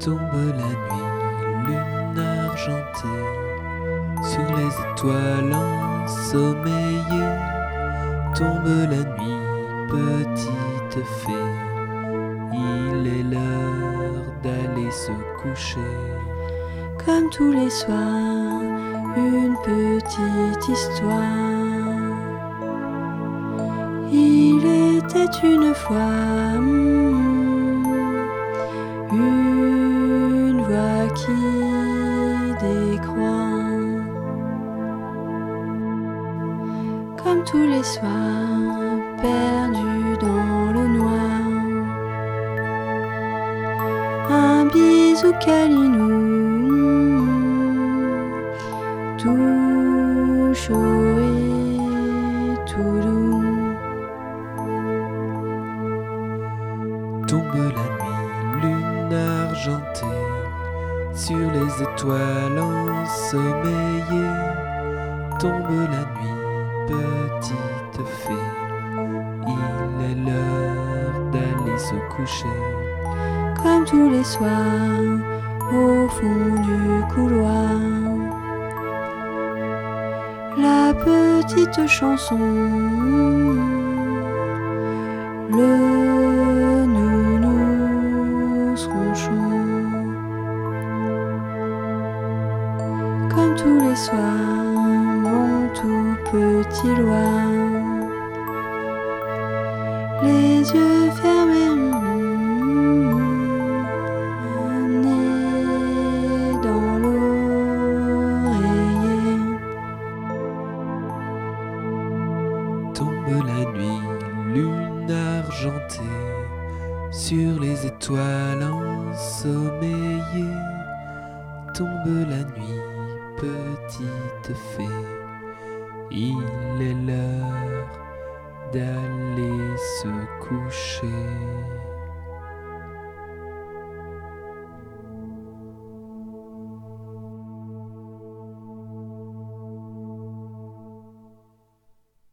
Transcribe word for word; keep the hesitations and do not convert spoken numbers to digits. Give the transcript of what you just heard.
Tombe la nuit, lune argentée, sur les étoiles ensommeillées. Tombe la nuit, petite fée, il est l'heure d'aller se coucher. Comme tous les soirs, une petite histoire. Il était une fois une voix qui décroît. Comme tous les soirs, perdu dans le noir. Un bisou câlinou, tout chaud et tout doux. Tombe la nuit, lune argentée, sur les étoiles ensommeillées. Tombe la nuit, petite fée, il est l'heure d'aller se coucher. Comme tous les soirs, au fond du couloir, la petite chanson, le nounours ronchon. Comme tous les soirs, mon tout petit loir, les yeux fermés, nez dans l'oreiller. Tombe la nuit, lune argentée, sur les étoiles ensommeillées. Tombe la nuit, petite fée, il est l'heure d'aller se coucher.